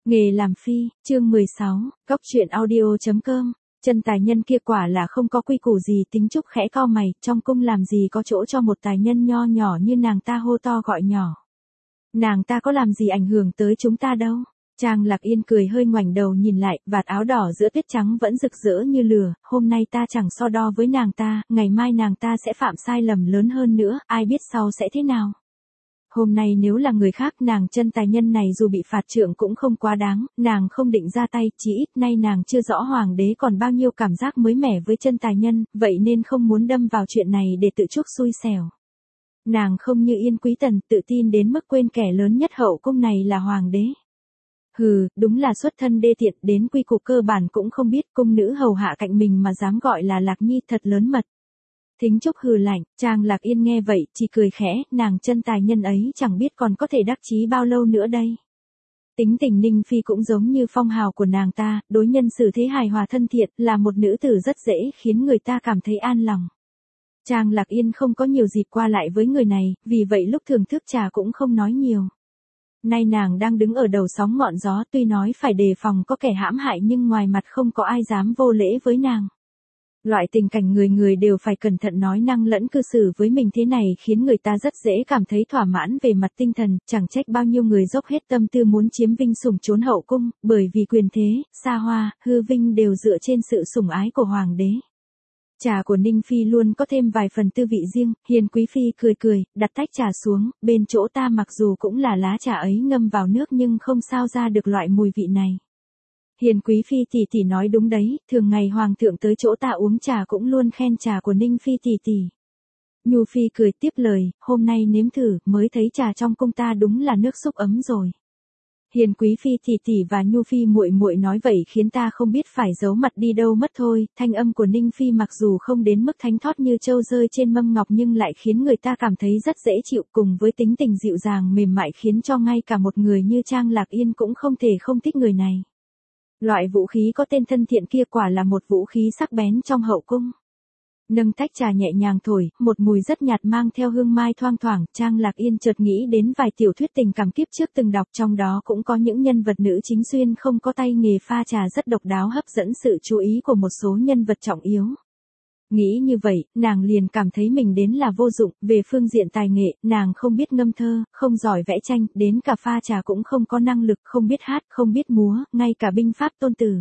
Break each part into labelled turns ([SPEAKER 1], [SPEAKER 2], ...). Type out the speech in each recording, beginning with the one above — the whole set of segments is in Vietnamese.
[SPEAKER 1] Nghề làm phi, chương 16, Cóc truyện audio.com. Chân tài nhân kia quả là không có quy củ gì, Tính Trúc khẽ cau mày, trong cung làm gì có chỗ cho một tài nhân nho nhỏ như nàng ta hô to gọi nhỏ. Nàng ta có làm gì ảnh hưởng tới chúng ta đâu. Trang Lạc Yên cười hơi ngoảnh đầu nhìn lại, vạt áo đỏ giữa tuyết trắng vẫn rực rỡ như lửa, hôm nay ta chẳng so đo với nàng ta, ngày mai nàng ta sẽ phạm sai lầm lớn hơn nữa, ai biết sau sẽ thế nào. Hôm nay nếu là người khác, nàng chân tài nhân này dù bị phạt trượng cũng không quá đáng, nàng không định ra tay, chỉ ít nay nàng chưa rõ hoàng đế còn bao nhiêu cảm giác mới mẻ với chân tài nhân, vậy nên không muốn đâm vào chuyện này để tự chuốc xui xẻo. Nàng không như Yên Quý Tần, tự tin đến mức quên kẻ lớn nhất hậu cung này là hoàng đế. Hừ, đúng là xuất thân đê tiện, đến quy củ cơ bản cũng không biết, cung nữ hầu hạ cạnh mình mà dám gọi là Lạc Nhi, thật lớn mật. Thính Trúc hừ lạnh, Trang Lạc Yên nghe vậy, chỉ cười khẽ, nàng chân tài nhân ấy chẳng biết còn có thể đắc chí bao lâu nữa đây. Tính tình Ninh Phi cũng giống như phong hào của nàng ta, đối nhân xử thế hài hòa thân thiện, là một nữ tử rất dễ khiến người ta cảm thấy an lòng. Trang Lạc Yên không có nhiều dịp qua lại với người này, vì vậy lúc thưởng thức trà cũng không nói nhiều. Nay nàng đang đứng ở đầu sóng ngọn gió, tuy nói phải đề phòng có kẻ hãm hại nhưng ngoài mặt không có ai dám vô lễ với nàng. Loại tình cảnh người người đều phải cẩn thận nói năng lẫn cư xử với mình thế này khiến người ta rất dễ cảm thấy thỏa mãn về mặt tinh thần, chẳng trách bao nhiêu người dốc hết tâm tư muốn chiếm vinh sủng trốn hậu cung, bởi vì quyền thế, xa hoa, hư vinh đều dựa trên sự sủng ái của hoàng đế. Trà của Ninh Phi luôn có thêm vài phần tư vị riêng, Hiền Quý Phi cười cười, đặt tách trà xuống, bên chỗ ta mặc dù cũng là lá trà ấy ngâm vào nước nhưng không sao ra được loại mùi vị này. Hiền Quý Phi tỷ tỷ nói đúng đấy, thường ngày hoàng thượng tới chỗ ta uống trà cũng luôn khen trà của Ninh Phi tỷ tỷ. Nhu Phi cười tiếp lời, hôm nay nếm thử, mới thấy trà trong cung ta đúng là nước súc ấm rồi. Hiền Quý Phi tỷ tỷ và Nhu Phi muội muội nói vậy khiến ta không biết phải giấu mặt đi đâu mất thôi, thanh âm của Ninh Phi mặc dù không đến mức thánh thót như châu rơi trên mâm ngọc nhưng lại khiến người ta cảm thấy rất dễ chịu, cùng với tính tình dịu dàng mềm mại khiến cho ngay cả một người như Trang Lạc Yên cũng không thể không thích người này. Loại vũ khí có tên thân thiện kia quả là một vũ khí sắc bén trong hậu cung. Nâng tách trà nhẹ nhàng thổi, một mùi rất nhạt mang theo hương mai thoang thoảng, Trang Lạc Yên chợt nghĩ đến vài tiểu thuyết tình cảm kiếp trước từng đọc, trong đó cũng có những nhân vật nữ chính xuyên không có tay nghề pha trà rất độc đáo hấp dẫn sự chú ý của một số nhân vật trọng yếu. Nghĩ như vậy, nàng liền cảm thấy mình đến là vô dụng, về phương diện tài nghệ, nàng không biết ngâm thơ, không giỏi vẽ tranh, đến cả pha trà cũng không có năng lực, không biết hát, không biết múa, ngay cả binh pháp tôn tử.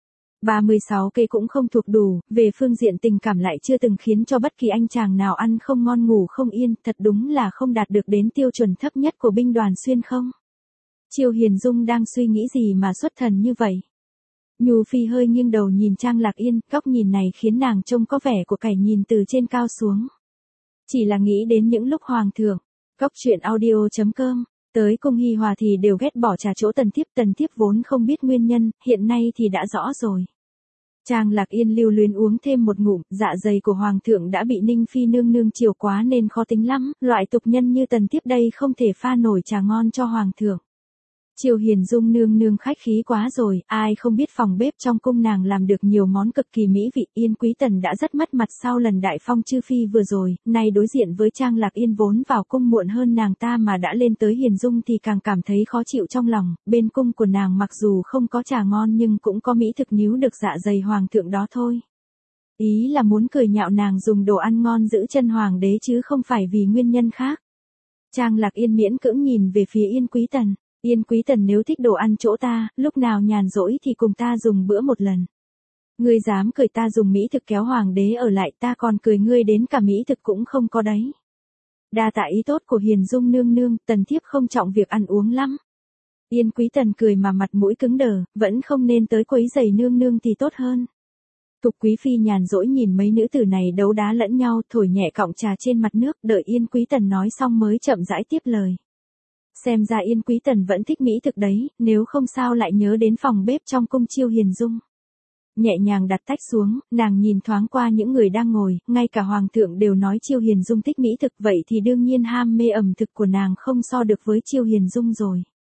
[SPEAKER 1] 36 cây cũng không thuộc đủ, về phương diện tình cảm lại chưa từng khiến cho bất kỳ anh chàng nào ăn không ngon ngủ không yên, thật đúng là không đạt được đến tiêu chuẩn thấp nhất của binh đoàn xuyên không. Triều Hiền Dung đang suy nghĩ gì mà xuất thần như vậy? Nhu Phi hơi nghiêng đầu nhìn Trang Lạc Yên, góc nhìn này khiến nàng trông có vẻ của kẻ nhìn từ trên cao xuống. Chỉ là nghĩ đến những lúc hoàng thượng, Cóc truyện audio.com, tới cung hi hòa thì đều ghét bỏ trà chỗ Tần Thiếp vốn không biết nguyên nhân, hiện nay thì đã rõ rồi. Trang Lạc Yên lưu luyến uống thêm một ngụm, dạ dày của hoàng thượng đã bị Ninh Phi nương nương chiều quá nên khó tính lắm, loại tục nhân như Tần Thiếp đây không thể pha nổi trà ngon cho hoàng thượng. Triều Hiền Dung nương nương khách khí quá rồi, ai không biết phòng bếp trong cung nàng làm được nhiều món cực kỳ mỹ vị, Yên Quý Tần đã rất mất mặt sau lần đại phong chư phi vừa rồi, nay đối diện với Trang Lạc Yên vốn vào cung muộn hơn nàng ta mà đã lên tới Hiền Dung thì càng cảm thấy khó chịu trong lòng, bên cung của nàng mặc dù không có trà ngon nhưng cũng có mỹ thực níu được dạ dày hoàng thượng đó thôi. Ý là muốn cười nhạo nàng dùng đồ ăn ngon giữ chân hoàng đế chứ không phải vì nguyên nhân khác. Trang Lạc Yên miễn cưỡng nhìn về phía Yên Quý Tần. Yên Quý Tần nếu thích đồ ăn chỗ ta, lúc nào nhàn rỗi thì cùng ta dùng bữa một lần. Ngươi dám cười ta dùng mỹ thực kéo hoàng đế ở lại, ta còn cười ngươi đến cả mỹ thực cũng không có đấy. Đa tạ ý tốt của Hiền Dung nương nương, Tần Thiếp không trọng việc ăn uống lắm. Yên Quý Tần cười mà mặt mũi cứng đờ, vẫn không nên tới quấy rầy nương nương thì tốt hơn. Tục Quý Phi nhàn rỗi nhìn mấy nữ tử này đấu đá lẫn nhau, thổi nhẹ cọng trà trên mặt nước, đợi Yên Quý Tần nói xong mới chậm rãi tiếp lời. Xem ra Yên Quý Tần vẫn thích mỹ thực đấy, nếu không sao lại nhớ đến phòng bếp trong cung Triều Hiền Dung. Nhẹ nhàng đặt tách xuống, nàng nhìn thoáng qua những người đang ngồi, ngay cả hoàng thượng đều nói Triều Hiền Dung thích mỹ thực, vậy thì đương nhiên ham mê ẩm thực của nàng không so được với Triều Hiền Dung rồi.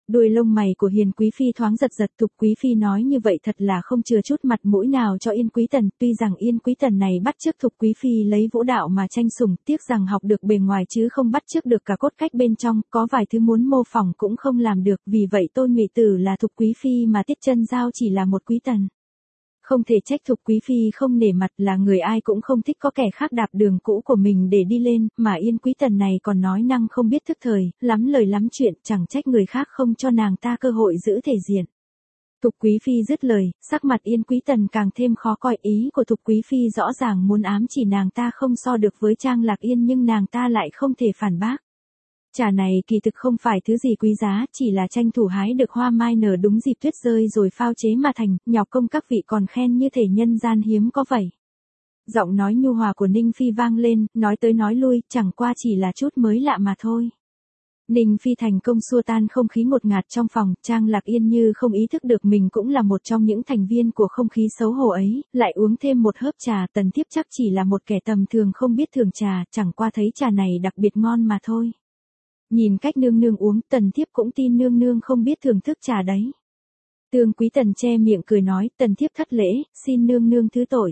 [SPEAKER 1] Đuôi lông mày của Hiền Quý Phi thoáng giật giật, Thục Quý Phi nói như vậy thật là không chừa chút mặt mũi nào cho Yên Quý Tần, tuy rằng Yên Quý Tần này bắt chước Thục Quý Phi lấy vũ đạo mà tranh sủng, tiếc rằng học được bề ngoài chứ không bắt chước được cả cốt cách bên trong, có vài thứ muốn mô phỏng cũng không làm được, vì vậy Tôi Ngụy Tử là Thục Quý Phi mà Tiết Chân Giao chỉ là một quý tần. Không thể trách Thục Quý Phi không nể mặt, là người ai cũng không thích có kẻ khác đạp đường cũ của mình để đi lên, mà Yên Quý Tần này còn nói năng không biết thức thời, lắm lời lắm chuyện, chẳng trách người khác không cho nàng ta cơ hội giữ thể diện. Thục Quý Phi dứt lời, sắc mặt Yên Quý Tần càng thêm khó coi, ý của Thục Quý Phi rõ ràng muốn ám chỉ nàng ta không so được với Trang Lạc Yên nhưng nàng ta lại không thể phản bác. Trà này kỳ thực không phải thứ gì quý giá, chỉ là tranh thủ hái được hoa mai nở đúng dịp tuyết rơi rồi phao chế mà thành, nhọc công các vị còn khen như thể nhân gian hiếm có vậy. Giọng nói nhu hòa của Ninh Phi vang lên, nói tới nói lui, chẳng qua chỉ là chút mới lạ mà thôi. Ninh Phi thành công xua tan không khí ngột ngạt trong phòng, Trang Lạc Yên như không ý thức được mình cũng là một trong những thành viên của không khí xấu hổ ấy, lại uống thêm một hớp trà, Tần Thiếp chắc chỉ là một kẻ tầm thường không biết thường trà, chẳng qua thấy trà này đặc biệt ngon mà thôi. Nhìn cách nương nương uống, Tần Thiếp cũng tin nương nương không biết thưởng thức trà đấy. Tương Quý Tần che miệng cười nói, Tần Thiếp thất lễ, xin nương nương thứ tội.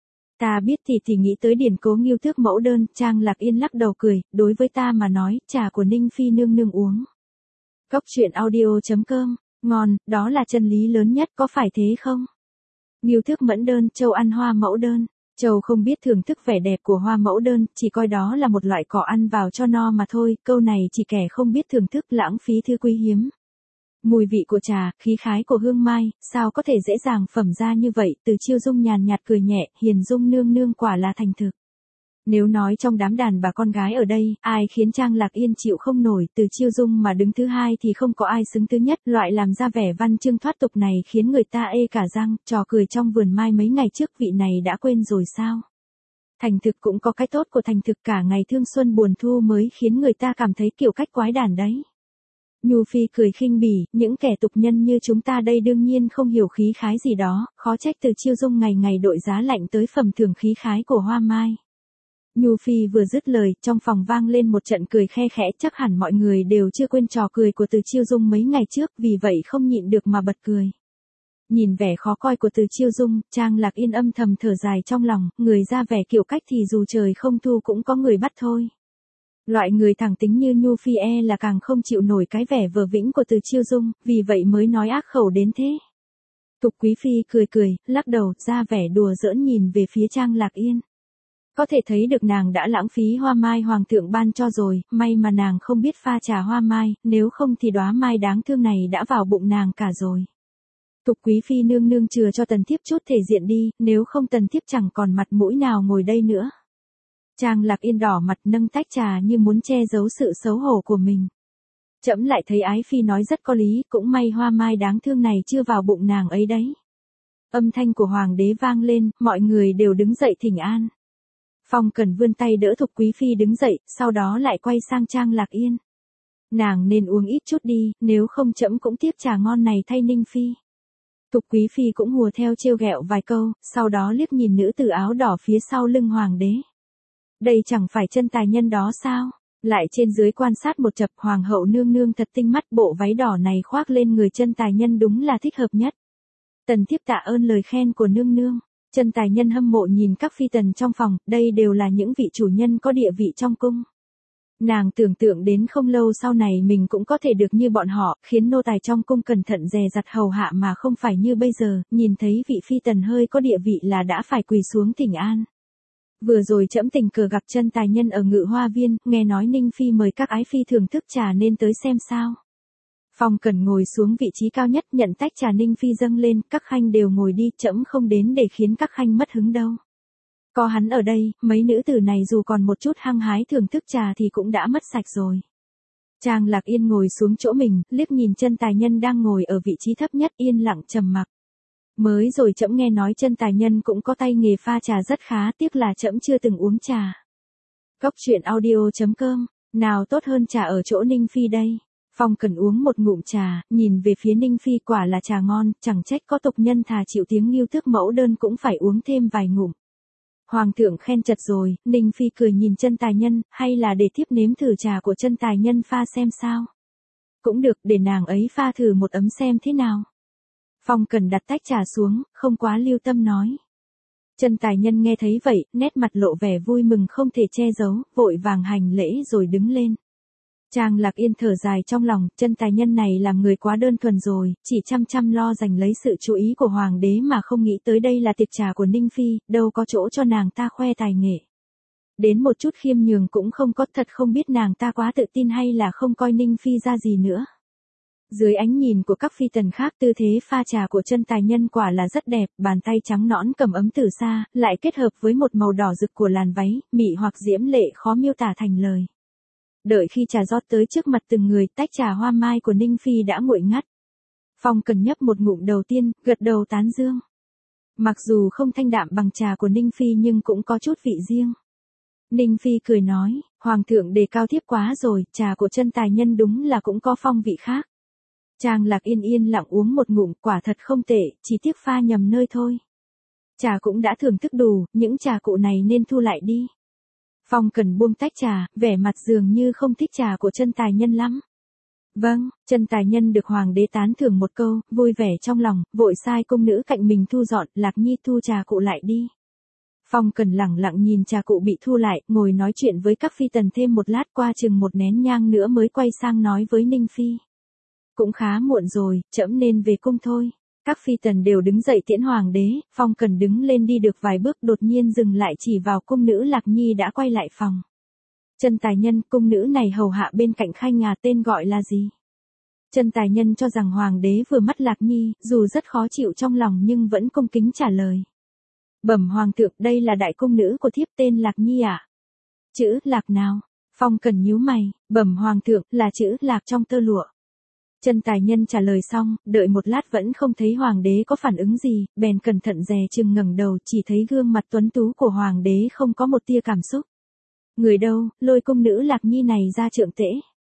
[SPEAKER 1] Ta biết thì nghĩ tới điển cố Nghiêu Tước mẫu đơn, Trang Lạc Yên lắc đầu cười, đối với ta mà nói, trà của Ninh Phi nương nương uống. Cốc truyện audio.com, ngon, đó là chân lý lớn nhất, có phải thế không? Nghiêu Tước mẫn đơn, châu ăn hoa mẫu đơn. Châu không biết thưởng thức vẻ đẹp của hoa mẫu đơn, chỉ coi đó là một loại cỏ ăn vào cho no mà thôi, câu này chỉ kẻ không biết thưởng thức lãng phí thứ quý hiếm. Mùi vị của trà, khí khái của hương mai, sao có thể dễ dàng phẩm ra như vậy, Từ Chiêu Dung nhàn nhạt cười nhẹ, Hiền Dung nương nương quả là thành thực. Nếu nói trong đám đàn bà con gái ở đây, ai khiến Trang Lạc Yên chịu không nổi, Từ Chiêu Dung mà đứng thứ hai thì không có ai xứng thứ nhất, loại làm ra vẻ văn chương thoát tục này khiến người ta ê cả răng, trò cười trong vườn mai mấy ngày trước vị này đã quên rồi sao? Thành thực cũng có cái tốt của thành thực, cả ngày thương xuân buồn thu mới khiến người ta cảm thấy kiểu cách quái đản đấy. Nhu Phi cười khinh bỉ, những kẻ tục nhân như chúng ta đây đương nhiên không hiểu khí khái gì đó, khó trách Từ Chiêu Dung ngày ngày đội giá lạnh tới phẩm thưởng khí khái của hoa mai. Nhu Phi vừa dứt lời, trong phòng vang lên một trận cười khe khẽ, chắc hẳn mọi người đều chưa quên trò cười của Từ Chiêu Dung mấy ngày trước, vì vậy không nhịn được mà bật cười. Nhìn vẻ khó coi của Từ Chiêu Dung, Trang Lạc Yên âm thầm thở dài trong lòng, người ra vẻ kiểu cách thì dù trời không thu cũng có người bắt thôi. Loại người thẳng tính như Nhu Phi là càng không chịu nổi cái vẻ vờ vĩnh của Từ Chiêu Dung, vì vậy mới nói ác khẩu đến thế. Thục Quý Phi cười cười, lắc đầu, ra vẻ đùa giỡn nhìn về phía Trang Lạc Yên. Có thể thấy được nàng đã lãng phí hoa mai hoàng thượng ban cho rồi, may mà nàng không biết pha trà hoa mai, nếu không thì đóa mai đáng thương này đã vào bụng nàng cả rồi. Thục Quý Phi nương nương chừa cho Tần Thiếp chút thể diện đi, nếu không Tần Thiếp chẳng còn mặt mũi nào ngồi đây nữa. Trang Lạc Yên đỏ mặt nâng tách trà như muốn che giấu sự xấu hổ của mình. Trẫm lại thấy Ái Phi nói rất có lý, cũng may hoa mai đáng thương này chưa vào bụng nàng ấy đấy. Âm thanh của Hoàng đế vang lên, mọi người đều đứng dậy thỉnh an. Phong Cẩn vươn tay đỡ Thục Quý Phi đứng dậy, sau đó lại quay sang Trang Lạc Yên. Nàng nên uống ít chút đi, nếu không trẫm cũng tiếp trà ngon này thay Ninh Phi. Thục Quý Phi cũng hùa theo trêu ghẹo vài câu, sau đó liếc nhìn nữ tử áo đỏ phía sau lưng Hoàng đế. Đây chẳng phải chân tài nhân đó sao? Lại trên dưới quan sát một chập, Hoàng hậu nương nương thật tinh mắt, bộ váy đỏ này khoác lên người chân tài nhân đúng là thích hợp nhất. Tần Thiếp tạ ơn lời khen của nương nương. Chân tài nhân hâm mộ nhìn các phi tần trong phòng, đây đều là những vị chủ nhân có địa vị trong cung. Nàng tưởng tượng đến không lâu sau này mình cũng có thể được như bọn họ, khiến nô tài trong cung cẩn thận dè dặt hầu hạ mà không phải như bây giờ, nhìn thấy vị phi tần hơi có địa vị là đã phải quỳ xuống thỉnh an. Vừa rồi trẫm tình cờ gặp chân tài nhân ở Ngự Hoa Viên, nghe nói Ninh Phi mời các ái phi thưởng thức trà nên tới xem sao. Phong Cẩn ngồi xuống vị trí cao nhất, nhận tách trà Ninh Phi dâng lên, các khanh đều ngồi đi, trẫm không đến để khiến các khanh mất hứng đâu. Có hắn ở đây, mấy nữ tử này dù còn một chút hăng hái thưởng thức trà thì cũng đã mất sạch rồi. Trang Lạc Yên ngồi xuống chỗ mình, liếc nhìn chân tài nhân đang ngồi ở vị trí thấp nhất, yên lặng trầm mặc. Mới rồi trẫm nghe nói chân tài nhân cũng có tay nghề pha trà rất khá, tiếc là trẫm chưa từng uống trà. Cốc truyện audio.com, nào tốt hơn trà ở chỗ Ninh Phi đây. Phong Cẩn uống một ngụm trà, nhìn về phía Ninh Phi, quả là trà ngon, chẳng trách có tục nhân thà chịu tiếng Nghiêu Tước mẫu đơn cũng phải uống thêm vài ngụm. Hoàng thượng khen chật rồi, Ninh Phi cười nhìn chân tài nhân, hay là để thiếp nếm thử trà của chân tài nhân pha xem sao. Cũng được, để nàng ấy pha thử một ấm xem thế nào. Phong Cần đặt tách trà xuống, không quá lưu tâm nói. Chân Tài Nhân nghe thấy vậy, nét mặt lộ vẻ vui mừng không thể che giấu, vội vàng hành lễ rồi đứng lên. Trang Lạc Yên thở dài trong lòng, Chân Tài Nhân này làm người quá đơn thuần rồi, chỉ chăm chăm lo giành lấy sự chú ý của hoàng đế mà không nghĩ tới đây là tiệc trà của Ninh Phi, đâu có chỗ cho nàng ta khoe tài nghệ. Đến một chút khiêm nhường cũng không có, thật không biết nàng ta quá tự tin hay là không coi Ninh Phi ra gì nữa. Dưới ánh nhìn của các phi tần khác, tư thế pha trà của Chân Tài Nhân quả là rất đẹp, bàn tay trắng nõn cầm ấm từ xa, lại kết hợp với một màu đỏ rực của làn váy, mị hoặc diễm lệ khó miêu tả thành lời. Đợi khi trà rót tới trước mặt từng người, tách trà hoa mai của Ninh Phi đã nguội ngắt. Phong Cần nhấp một ngụm đầu tiên, gật đầu tán dương. Mặc dù không thanh đạm bằng trà của Ninh Phi nhưng cũng có chút vị riêng. Ninh Phi cười nói, Hoàng thượng đề cao thiếp quá rồi, trà của Chân Tài Nhân đúng là cũng có phong vị khác. Trang Lạc Yên yên lặng uống một ngụm, quả thật không tệ, chỉ tiếc pha nhầm nơi thôi. Trà cũng đã thưởng thức đủ, những trà cụ này nên thu lại đi. Phong Cần buông tách trà, vẻ mặt dường như không thích trà của Chân Tài Nhân lắm. Vâng, Chân Tài Nhân được hoàng đế tán thưởng một câu, vui vẻ trong lòng, vội sai cung nữ cạnh mình thu dọn, Lạc Nhi thu trà cụ lại đi. Phong Cần lẳng lặng nhìn trà cụ bị thu lại, ngồi nói chuyện với các phi tần thêm một lát, qua chừng một nén nhang nữa mới quay sang nói với Ninh Phi. Cũng khá muộn rồi, trẫm nên về cung thôi. Các phi tần đều đứng dậy tiễn hoàng đế, Phong Cần đứng lên đi được vài bước đột nhiên dừng lại chỉ vào cung nữ Lạc Nhi đã quay lại phòng. Chân Tài Nhân, cung nữ này hầu hạ bên cạnh Khanh Ngà tên gọi là gì? Chân Tài Nhân cho rằng hoàng đế vừa mắt Lạc Nhi, dù rất khó chịu trong lòng nhưng vẫn cung kính trả lời. Bẩm hoàng thượng, đây là đại cung nữ của thiếp tên Lạc Nhi ạ. Chữ Lạc nào? Phong Cần nhíu mày, bẩm hoàng thượng, là chữ Lạc trong tơ lụa. Chân Tài Nhân trả lời xong, đợi một lát vẫn không thấy hoàng đế có phản ứng gì, bèn cẩn thận dè chừng ngẩng đầu, chỉ thấy gương mặt tuấn tú của hoàng đế không có một tia cảm xúc. Người đâu, lôi cung nữ Lạc Nhi này ra trượng tễ.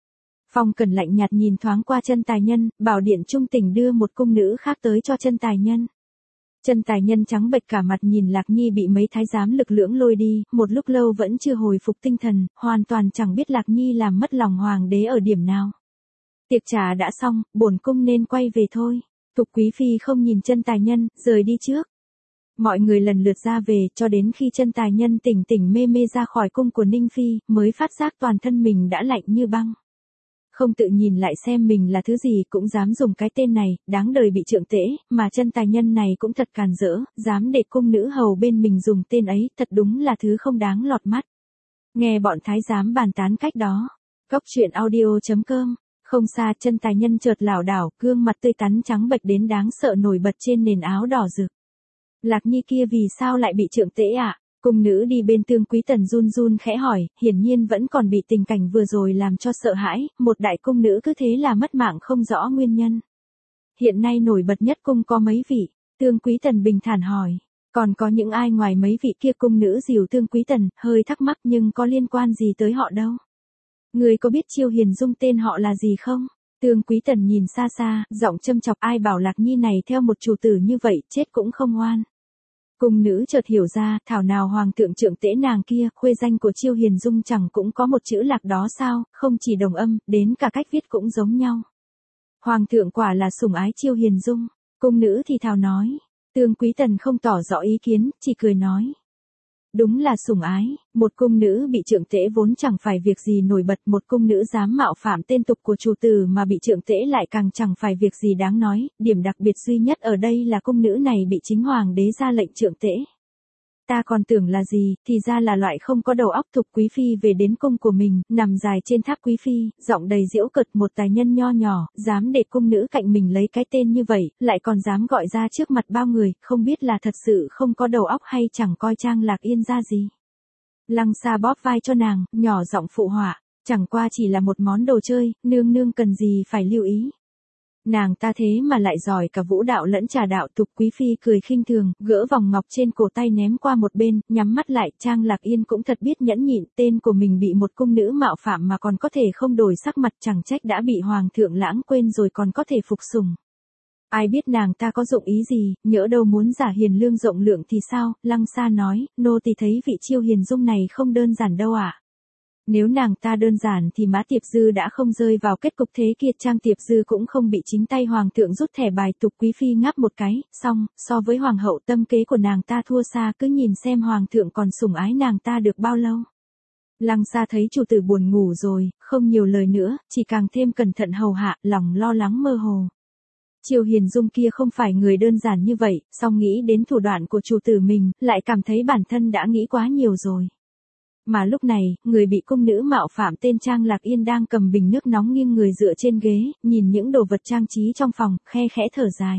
[SPEAKER 1] Phong Cần lạnh nhạt nhìn thoáng qua Chân Tài Nhân, bảo điện trung tỉnh đưa một cung nữ khác tới cho Chân Tài Nhân. Chân Tài Nhân trắng bệch cả mặt nhìn Lạc Nhi bị mấy thái giám lực lưỡng lôi đi, một lúc lâu vẫn chưa hồi phục tinh thần, hoàn toàn chẳng biết Lạc Nhi làm mất lòng hoàng đế ở điểm nào. Tiệc trà đã xong, bổn cung nên quay về thôi. Thục quý phi không nhìn Chân Tài Nhân, rời đi trước. Mọi người lần lượt ra về, cho đến khi Chân Tài Nhân tỉnh tỉnh mê mê ra khỏi cung của Ninh Phi, mới phát giác toàn thân mình đã lạnh như băng. Không tự nhìn lại xem mình là thứ gì cũng dám dùng cái tên này, đáng đời bị trượng tễ, mà Chân Tài Nhân này cũng thật càn rỡ, dám để cung nữ hầu bên mình dùng tên ấy, thật đúng là thứ không đáng lọt mắt. Nghe bọn thái giám bàn tán cách đó. Góc truyện audio.com. Không xa, Chân Tài Nhân chợt lảo đảo, gương mặt tươi tắn trắng bệch đến đáng sợ nổi bật trên nền áo đỏ rực. Lạc Nhi kia vì sao lại bị trượng tễ ạ? Cung nữ đi bên Tương Quý Tần run run khẽ hỏi, hiển nhiên vẫn còn bị tình cảnh vừa rồi làm cho sợ hãi, một đại cung nữ cứ thế là mất mạng không rõ nguyên nhân. Hiện nay nổi bật nhất cung có mấy vị? Tương Quý Tần bình thản hỏi. Còn có những ai ngoài mấy vị kia? Cung nữ dìu Tương Quý Tần, hơi thắc mắc nhưng có liên quan gì tới họ đâu. Người có biết Chiêu Hiền Dung tên họ là gì không? Tương Quý Tần nhìn xa xa, giọng châm chọc, ai bảo Lạc Nhi này theo một chủ tử như vậy, chết cũng không ngoan. Cung nữ chợt hiểu ra, thảo nào hoàng thượng trượng tễ nàng kia, khuê danh của Chiêu Hiền Dung chẳng cũng có một chữ Lạc đó sao, không chỉ đồng âm, đến cả cách viết cũng giống nhau. Hoàng thượng quả là sủng ái Chiêu Hiền Dung. Cung nữ thì thào nói. Tương Quý Tần không tỏ rõ ý kiến, chỉ cười nói. Đúng là sủng ái, một cung nữ bị trượng tễ vốn chẳng phải việc gì nổi bật, một cung nữ dám mạo phạm tên tục của chủ tử mà bị trượng tễ lại càng chẳng phải việc gì đáng nói, điểm đặc biệt duy nhất ở đây là cung nữ này bị chính hoàng đế ra lệnh trượng tễ. Ta còn tưởng là gì, thì ra là loại không có đầu óc. Thục quý phi về đến cung của mình, nằm dài trên tháp quý phi, giọng đầy giễu cợt, một tài nhân nho nhỏ, dám để cung nữ cạnh mình lấy cái tên như vậy, lại còn dám gọi ra trước mặt bao người, không biết là thật sự không có đầu óc hay chẳng coi Trang Lạc Yên ra gì. Lăng Sa bóp vai cho nàng, nhỏ giọng phụ họa, chẳng qua chỉ là một món đồ chơi, nương nương cần gì phải lưu ý. Nàng ta thế mà lại giỏi cả vũ đạo lẫn trà đạo. Thục quý phi cười khinh thường, gỡ vòng ngọc trên cổ tay ném qua một bên, nhắm mắt lại. Trang Lạc Yên cũng thật biết nhẫn nhịn, tên của mình bị một cung nữ mạo phạm mà còn có thể không đổi sắc mặt, chẳng trách đã bị hoàng thượng lãng quên rồi còn có thể phục sủng. Ai biết nàng ta có dụng ý gì, nhỡ đâu muốn giả hiền lương rộng lượng thì sao? Lăng Sa nói, nô tỳ thấy vị Chiêu Hiền Dung này không đơn giản đâu ạ. Nếu nàng ta đơn giản thì Mã Tiệp Dư đã không rơi vào kết cục thế kia, Trang Tiệp Dư cũng không bị chính tay hoàng thượng rút thẻ bài tục quý phi ngáp một cái, xong, so với hoàng hậu tâm kế của nàng ta thua xa, cứ nhìn xem hoàng thượng còn sủng ái nàng ta được bao lâu. Lăng Sa thấy chủ tử buồn ngủ rồi, không nhiều lời nữa, chỉ càng thêm cẩn thận hầu hạ, lòng lo lắng mơ hồ. Triều Hiền Dung kia không phải người đơn giản như vậy, song nghĩ đến thủ đoạn của chủ tử mình, lại cảm thấy bản thân đã nghĩ quá nhiều rồi. Mà lúc này, người bị cung nữ mạo phạm tên Trang Lạc Yên đang cầm bình nước nóng nghiêng người dựa trên ghế, nhìn những đồ vật trang trí trong phòng, khe khẽ thở dài.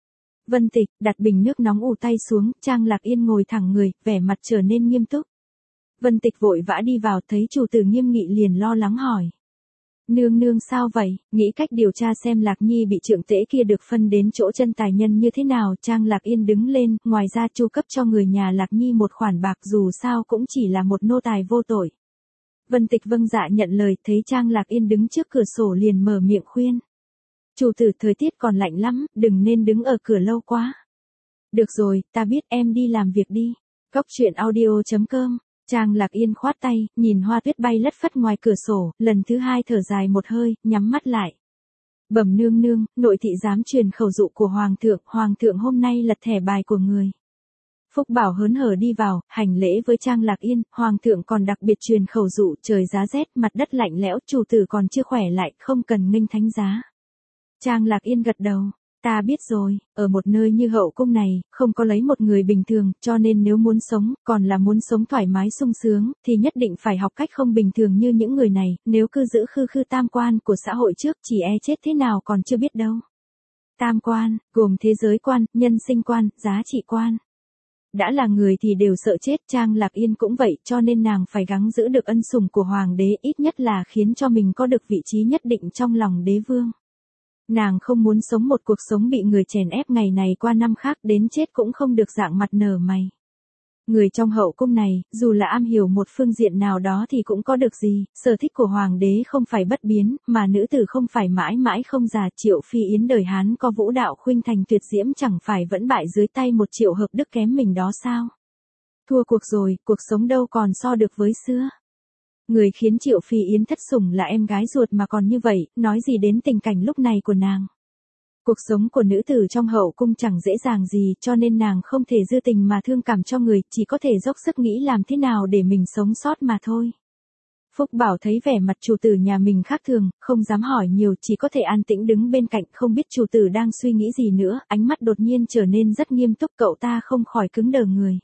[SPEAKER 1] Vân Tịch, đặt bình nước nóng ù tay xuống, Trang Lạc Yên ngồi thẳng người, vẻ mặt trở nên nghiêm túc. Vân Tịch vội vã đi vào, thấy chủ tử nghiêm nghị liền lo lắng hỏi. Nương nương sao vậy, nghĩ cách điều tra xem Lạc Nhi bị trượng tễ kia được phân đến chỗ chân tài nhân như thế nào. Trang Lạc Yên đứng lên, ngoài ra chu cấp cho người nhà Lạc Nhi một khoản bạc, dù sao cũng chỉ là một nô tài vô tội. Vân Tịch vâng dạ nhận lời, thấy Trang Lạc Yên đứng trước cửa sổ liền mở miệng khuyên. Chủ tử, thời tiết còn lạnh lắm, đừng nên đứng ở cửa lâu quá. Được rồi, ta biết, em đi làm việc đi. Cóc truyện audio.com. Trang Lạc Yên khoát tay, nhìn hoa tuyết bay lất phất ngoài cửa sổ, lần thứ hai thở dài một hơi, nhắm mắt lại. Bẩm nương nương, nội thị dám truyền khẩu dụ của hoàng thượng hôm nay lật thẻ bài của người. Phúc Bảo hớn hở đi vào, hành lễ với Trang Lạc Yên, hoàng thượng còn đặc biệt truyền khẩu dụ, trời giá rét, mặt đất lạnh lẽo, chủ tử còn chưa khỏe lại, không cần nghênh thánh giá. Trang Lạc Yên gật đầu. Ta biết rồi, ở một nơi như hậu cung này, không có lấy một người bình thường, cho nên nếu muốn sống, còn là muốn sống thoải mái sung sướng, thì nhất định phải học cách không bình thường như những người này, nếu cứ giữ khư tam quan của xã hội trước, chỉ e chết thế nào còn chưa biết đâu. Tam quan, gồm thế giới quan, nhân sinh quan, giá trị quan. Đã là người thì đều sợ chết, Trang Lạc Yên cũng vậy, cho nên nàng phải gắng giữ được ân sủng của hoàng đế, ít nhất là khiến cho mình có được vị trí nhất định trong lòng đế vương. Nàng không muốn sống một cuộc sống bị người chèn ép ngày này qua năm khác, đến chết cũng không được dạng mặt nở mày. Người trong hậu cung này, dù là am hiểu một phương diện nào đó thì cũng có được gì, sở thích của hoàng đế không phải bất biến, mà nữ tử không phải mãi mãi không già. Triệu Phi Yến đời Hán có vũ đạo khuynh thành tuyệt diễm, chẳng phải vẫn bại dưới tay một Triệu Hợp Đức kém mình đó sao? Thua cuộc rồi, cuộc sống đâu còn so được với xưa. Người khiến Triệu Phi Yến thất sủng là em gái ruột mà còn như vậy, nói gì đến tình cảnh lúc này của nàng. Cuộc sống của nữ tử trong hậu cung chẳng dễ dàng gì, cho nên nàng không thể dư tình mà thương cảm cho người, chỉ có thể dốc sức nghĩ làm thế nào để mình sống sót mà thôi. Phúc Bảo thấy vẻ mặt chủ tử nhà mình khác thường, không dám hỏi nhiều, chỉ có thể an tĩnh đứng bên cạnh, không biết chủ tử đang suy nghĩ gì nữa, ánh mắt đột nhiên trở nên rất nghiêm túc, cậu ta không khỏi cứng đờ người.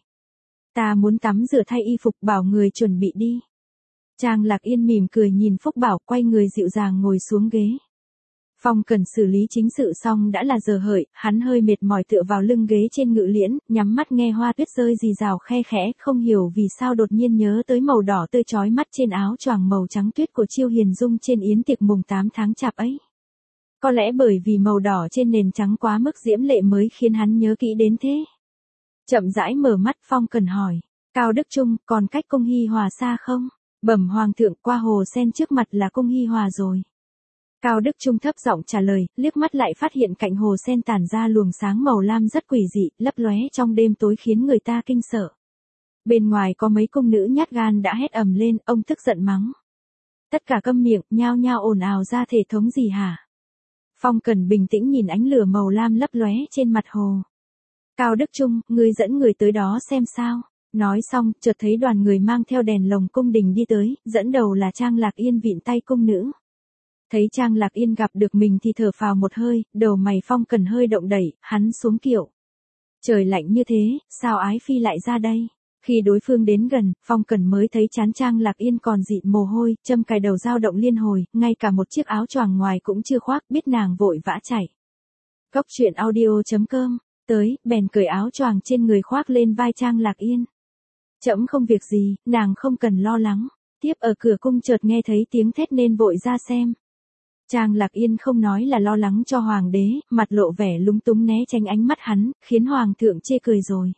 [SPEAKER 1] Ta muốn tắm rửa thay y phục, bảo người chuẩn bị đi. Trang Lạc Yên mỉm cười nhìn Phúc Bảo, quay người dịu dàng ngồi xuống ghế. Phong Cẩn xử lý chính sự xong đã là giờ hợi, hắn hơi mệt mỏi tựa vào lưng ghế trên ngự liễn, nhắm mắt nghe hoa tuyết rơi rì rào khe khẽ, không hiểu vì sao đột nhiên nhớ tới màu đỏ tươi chói mắt trên áo choàng màu trắng tuyết của Chiêu Hiền Dung trên yến tiệc mùng 8 tháng Chạp ấy. Có lẽ bởi vì màu đỏ trên nền trắng quá mức diễm lệ mới khiến hắn nhớ kỹ đến thế. Chậm rãi mở mắt, Phong Cẩn hỏi, Cao Đức Trung, còn cách cung Hi Hòa xa không? Bẩm hoàng thượng, qua hồ sen trước mặt là cung Hi Hòa rồi. Cao Đức Trung thấp giọng trả lời, liếc mắt lại phát hiện cạnh hồ sen tản ra luồng sáng màu lam rất quỷ dị, lấp lóe trong đêm tối khiến người ta kinh sợ. Bên ngoài có mấy cung nữ nhát gan đã hét ầm lên, ông tức giận mắng. Tất cả câm miệng, nhao nhao ồn ào ra thể thống gì hả? Phong Cẩn bình tĩnh nhìn ánh lửa màu lam lấp lóe trên mặt hồ. Cao Đức Trung, ngươi dẫn người tới đó xem sao. Nói xong, chợt thấy đoàn người mang theo đèn lồng cung đình đi tới, dẫn đầu là Trang Lạc Yên vịn tay cung nữ. Thấy Trang Lạc Yên gặp được mình thì thở phào một hơi, đầu mày Phong Cẩn hơi động đẩy, hắn xuống kiệu. Trời lạnh như thế, sao Ái Phi lại ra đây? Khi đối phương đến gần, Phong Cẩn mới thấy trán Trang Lạc Yên còn dịn mồ hôi, châm cài đầu dao động liên hồi, ngay cả một chiếc áo choàng ngoài cũng chưa khoác, biết nàng vội vã chạy. Cóc truyện audio.com, tới, bèn cởi áo choàng trên người khoác lên vai Trang Lạc Yên. Trẫm không việc gì, nàng không cần lo lắng. Tiếp ở cửa cung chợt nghe thấy tiếng thét nên vội ra xem. Trang Lạc Yên không nói là lo lắng cho hoàng đế, mặt lộ vẻ lúng túng né tránh ánh mắt hắn, khiến hoàng thượng chê cười rồi.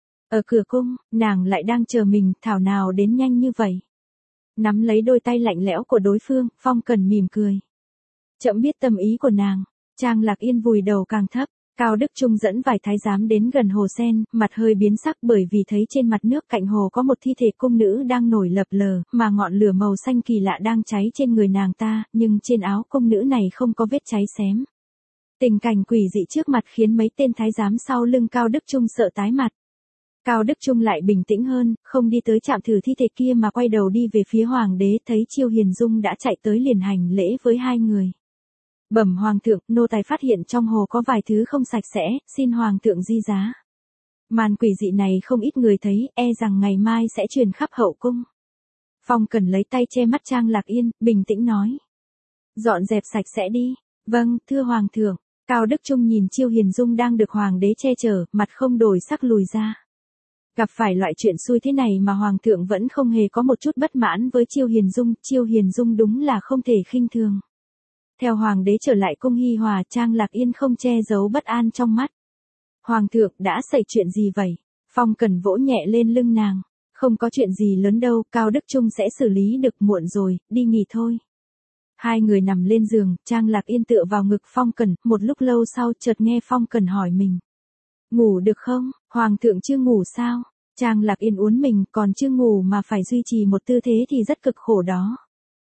[SPEAKER 1] Ở cửa cung, nàng lại đang chờ mình, thảo nào đến nhanh như vậy. Nắm lấy đôi tay lạnh lẽo của đối phương, Phong Cẩn mỉm cười. Trẫm biết tâm ý của nàng. Trang Lạc Yên vùi đầu càng thấp. Cao Đức Trung dẫn vài thái giám đến gần hồ sen, mặt hơi biến sắc bởi vì thấy trên mặt nước cạnh hồ có một thi thể cung nữ đang nổi lập lờ, mà ngọn lửa màu xanh kỳ lạ đang cháy trên người nàng ta, nhưng trên áo cung nữ này không có vết cháy xém. Tình cảnh quỷ dị trước mặt khiến mấy tên thái giám sau lưng Cao Đức Trung sợ tái mặt. Cao Đức Trung lại bình tĩnh hơn, không đi tới chạm thử thi thể kia mà quay đầu đi về phía hoàng đế, thấy Chiêu Hiền Dung đã chạy tới liền hành lễ với hai người. Bẩm hoàng thượng, nô tài phát hiện trong hồ có vài thứ không sạch sẽ, xin hoàng thượng di giá. Màn quỷ dị này không ít người thấy, e rằng ngày mai sẽ truyền khắp hậu cung. Phong Cần lấy tay che mắt Trang Lạc Yên, bình tĩnh nói. Dọn dẹp sạch sẽ đi. Vâng, thưa hoàng thượng. Cao Đức Trung nhìn Chiêu Hiền Dung đang được hoàng đế che chở, mặt không đổi sắc lùi ra. Gặp phải loại chuyện xui thế này mà hoàng thượng vẫn không hề có một chút bất mãn với Chiêu Hiền Dung đúng là không thể khinh thường. Theo hoàng đế trở lại cung Hi Hòa, Trang Lạc Yên không che giấu bất an trong mắt. Hoàng thượng, đã xảy chuyện gì vậy? Phong Cần vỗ nhẹ lên lưng nàng. Không có chuyện gì lớn đâu, Cao Đức Trung sẽ xử lý được, muộn rồi, đi nghỉ thôi. Hai người nằm lên giường, Trang Lạc Yên tựa vào ngực Phong Cần, một lúc lâu sau chợt nghe Phong Cần hỏi mình. Ngủ được không? Hoàng thượng chưa ngủ sao? Trang Lạc Yên uốn mình, còn chưa ngủ mà phải duy trì một tư thế thì rất cực khổ đó.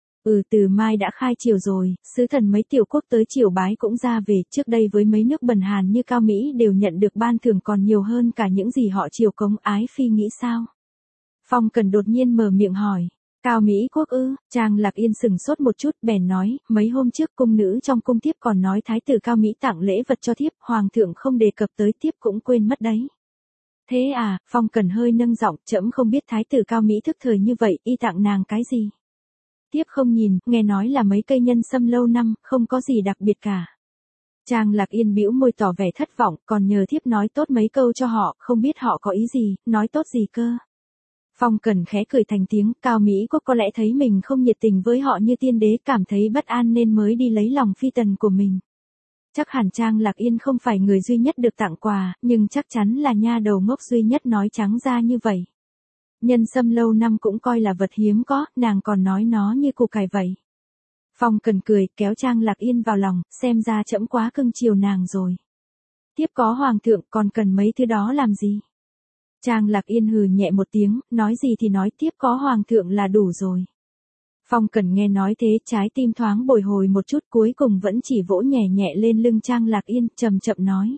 [SPEAKER 1] Từ mai đã khai triều rồi, sứ thần mấy tiểu quốc tới triều bái cũng ra về, trước đây với mấy nước bần hàn như Cao Mỹ đều nhận được ban thưởng còn nhiều hơn cả những gì họ triều cống, ái phi nghĩ sao? Phong Cần đột nhiên mở miệng hỏi. Cao Mỹ quốc ư? Trang Lạc Yên sừng sốt một chút, bèn nói, mấy hôm trước cung nữ trong cung thiếp còn nói thái tử Cao Mỹ tặng lễ vật cho thiếp, hoàng thượng không đề cập tới, thiếp cũng quên mất đấy. Thế à? Phong Cần hơi nâng giọng, trẫm không biết thái tử Cao Mỹ thức thời như vậy, y tặng nàng cái gì? Thiếp không nhìn, nghe nói là mấy cây nhân sâm lâu năm, không có gì đặc biệt cả. Trang Lạc Yên bĩu môi tỏ vẻ thất vọng, còn nhờ thiếp nói tốt mấy câu cho họ, không biết họ có ý gì, nói tốt gì cơ. Phong Cần khẽ cười thành tiếng, Cao Mỹ quốc có lẽ thấy mình không nhiệt tình với họ như tiên đế, cảm thấy bất an nên mới đi lấy lòng phi tần của mình. Chắc hẳn Trang Lạc Yên không phải người duy nhất được tặng quà, nhưng chắc chắn là nha đầu ngốc duy nhất nói trắng ra như vậy. Nhân sâm lâu năm cũng coi là vật hiếm có, nàng còn nói nó như củ cải vậy. Phong Cần cười, kéo Trang Lạc Yên vào lòng, xem ra trẫm quá cưng chiều nàng rồi. Tiếp có hoàng thượng, còn cần mấy thứ đó làm gì? Trang Lạc Yên hừ nhẹ một tiếng, nói gì thì nói, tiếp có hoàng thượng là đủ rồi. Phong Cần nghe nói thế, trái tim thoáng bồi hồi một chút, cuối cùng vẫn chỉ vỗ nhẹ nhẹ lên lưng Trang Lạc Yên, chậm chậm nói.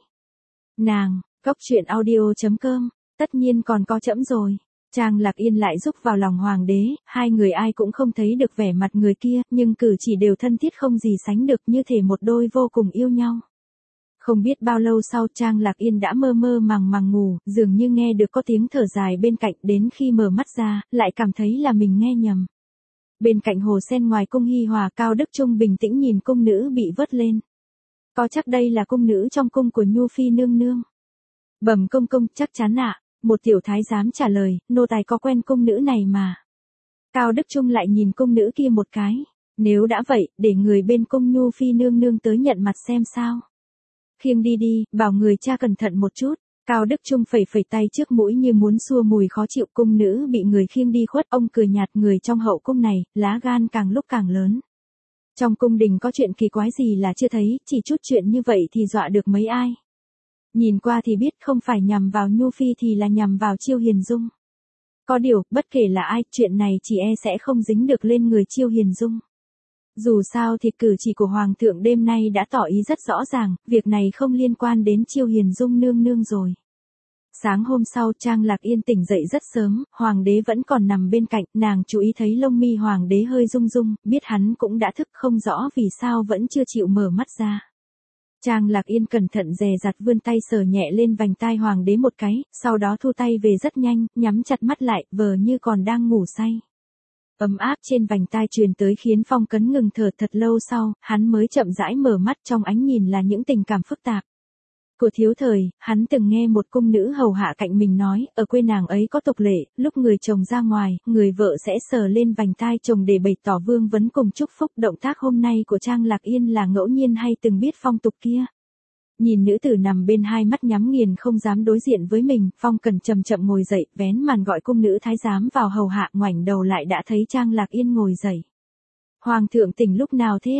[SPEAKER 1] Nàng, goctruyện audio.com, tất nhiên còn có trẫm rồi. Trang Lạc Yên lại rúc vào lòng hoàng đế, hai người ai cũng không thấy được vẻ mặt người kia, nhưng cử chỉ đều thân thiết không gì sánh được, như thể một đôi vô cùng yêu nhau. Không biết bao lâu sau, Trang Lạc Yên đã mơ mơ màng màng ngủ, dường như nghe được có tiếng thở dài bên cạnh, đến khi mở mắt ra, lại cảm thấy là mình nghe nhầm. Bên cạnh hồ sen ngoài cung Hi Hòa, Cao Đức Trung bình tĩnh nhìn cung nữ bị vớt lên. Có chắc đây là cung nữ trong cung của Nhu Phi nương nương? Bẩm công công, chắc chắn ạ. Một tiểu thái giám trả lời, nô tài có quen cung nữ này mà. Cao Đức Trung lại nhìn cung nữ kia một cái. Nếu đã vậy, để người bên cung Nhu Phi nương nương tới nhận mặt xem sao. Khiêng đi đi, bảo người cha cẩn thận một chút. Cao Đức Trung phẩy phẩy tay trước mũi như muốn xua mùi khó chịu, cung nữ bị người khiêng đi khuất, ông cười nhạt, người trong hậu cung này, lá gan càng lúc càng lớn. Trong cung đình có chuyện kỳ quái gì là chưa thấy, chỉ chút chuyện như vậy thì dọa được mấy ai. Nhìn qua thì biết không phải nhằm vào Nhu Phi thì là nhằm vào Chiêu Hiền Dung. Có điều, bất kể là ai, chuyện này chỉ e sẽ không dính được lên người Chiêu Hiền Dung. Dù sao thì cử chỉ của Hoàng thượng đêm nay đã tỏ ý rất rõ ràng, việc này không liên quan đến Chiêu Hiền Dung nương nương rồi. Sáng hôm sau, Trang Lạc Yên tỉnh dậy rất sớm, Hoàng đế vẫn còn nằm bên cạnh, nàng chú ý thấy lông mi Hoàng đế hơi rung rung, biết hắn cũng đã thức, không rõ vì sao vẫn chưa chịu mở mắt ra. Trang Lạc Yên cẩn thận dè dặt vươn tay sờ nhẹ lên vành tai hoàng đế một cái, sau đó thu tay về rất nhanh, nhắm chặt mắt lại, vờ như còn đang ngủ say. Ấm áp trên vành tai truyền tới khiến Phong Cấn ngừng thở, thật lâu sau, hắn mới chậm rãi mở mắt, trong ánh nhìn là những tình cảm phức tạp. Của thiếu thời, hắn từng nghe một cung nữ hầu hạ cạnh mình nói, ở quê nàng ấy có tục lệ, lúc người chồng ra ngoài, người vợ sẽ sờ lên vành tai chồng để bày tỏ vương vấn cùng chúc phúc. Động tác hôm nay của Trang Lạc Yên là ngẫu nhiên hay từng biết phong tục kia? Nhìn nữ tử nằm bên hai mắt nhắm nghiền không dám đối diện với mình, Phong Cần chậm chậm ngồi dậy, vén màn gọi cung nữ thái giám vào hầu hạ, ngoảnh đầu lại đã thấy Trang Lạc Yên ngồi dậy. Hoàng thượng tỉnh lúc nào thế ạ?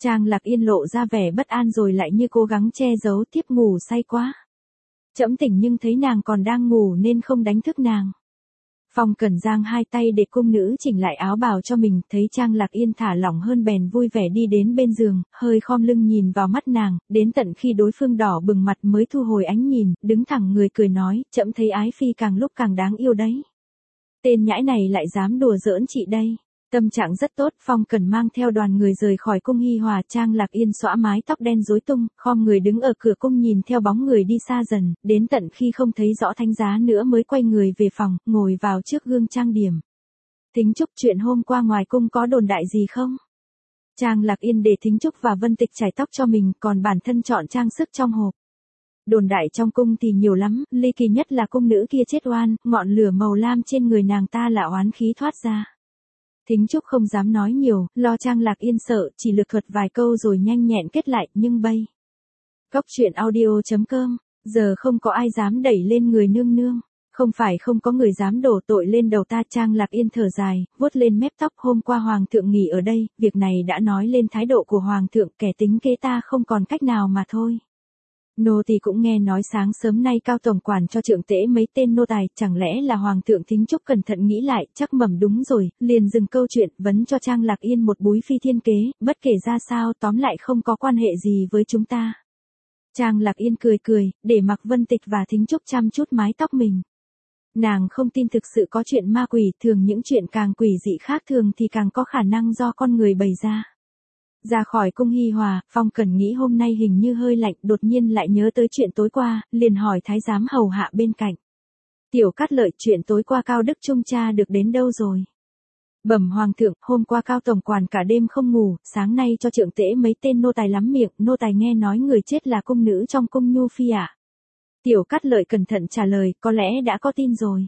[SPEAKER 1] Trang Lạc Yên lộ ra vẻ bất an rồi lại như cố gắng che giấu, thiếp ngủ say quá. Trẫm tỉnh nhưng thấy nàng còn đang ngủ nên không đánh thức nàng. Phong Cẩn giang hai tay để cung nữ chỉnh lại áo bào cho mình, thấy Trang Lạc Yên thả lỏng hơn bèn vui vẻ đi đến bên giường, hơi khom lưng nhìn vào mắt nàng, đến tận khi đối phương đỏ bừng mặt mới thu hồi ánh nhìn, đứng thẳng người cười nói, trẫm thấy ái phi càng lúc càng đáng yêu đấy. Tên nhãi này lại dám đùa giỡn chị đây. Tâm trạng rất tốt, Phong Cẩn mang theo đoàn người rời khỏi cung Hi Hòa. Trang Lạc Yên xõa mái tóc đen rối tung, khom người đứng ở cửa cung nhìn theo bóng người đi xa dần, đến tận khi không thấy rõ thánh giá nữa mới quay người về phòng, ngồi vào trước gương trang điểm. Thính Trúc, chuyện hôm qua ngoài cung có đồn đại gì không? Trang Lạc Yên để Thính Trúc và Vân Tịch chải tóc cho mình, còn bản thân chọn trang sức trong hộp. Đồn đại trong cung thì nhiều lắm, ly kỳ nhất là cung nữ kia chết oan, ngọn lửa màu lam trên người nàng ta là oán khí thoát ra. Thính Trúc không dám nói nhiều, lo Trang Lạc Yên sợ, chỉ lược thuật vài câu rồi nhanh nhẹn kết lại, nhưng bây. Góc truyện audio.com, giờ không có ai dám đẩy lên người nương nương. Không phải không có người dám đổ tội lên đầu ta. Trang Lạc Yên thở dài, vuốt lên mép tóc. Hôm qua Hoàng thượng nghỉ ở đây, việc này đã nói lên thái độ của Hoàng thượng, kẻ tính kế ta không còn cách nào mà thôi. Nô tỳ cũng nghe nói sáng sớm nay Cao tổng quản cho trượng tễ mấy tên nô tài, chẳng lẽ là Hoàng thượng? Thính Trúc cẩn thận nghĩ lại, chắc mầm đúng rồi, liền dừng câu chuyện, vấn cho Trang Lạc Yên một búi phi thiên kế, bất kể ra sao tóm lại không có quan hệ gì với chúng ta. Trang Lạc Yên cười cười, để mặc Vân Tịch và Thính Trúc chăm chút mái tóc mình. Nàng không tin thực sự có chuyện ma quỷ, thường những chuyện càng quỷ dị khác thường thì càng có khả năng do con người bày ra. Ra khỏi cung Hi Hòa, Phong Cẩn nghĩ hôm nay hình như hơi lạnh, đột nhiên lại nhớ tới chuyện tối qua, liền hỏi thái giám hầu hạ bên cạnh. Tiểu Cát Lợi, chuyện tối qua Cao Đức Trung cha được đến đâu rồi? Bẩm Hoàng thượng, hôm qua Cao tổng quản cả đêm không ngủ, sáng nay cho trượng tễ mấy tên nô tài lắm miệng, nô tài nghe nói người chết là cung nữ trong cung Nhu Phi ạ. Tiểu Cát Lợi cẩn thận trả lời, có lẽ đã có tin rồi.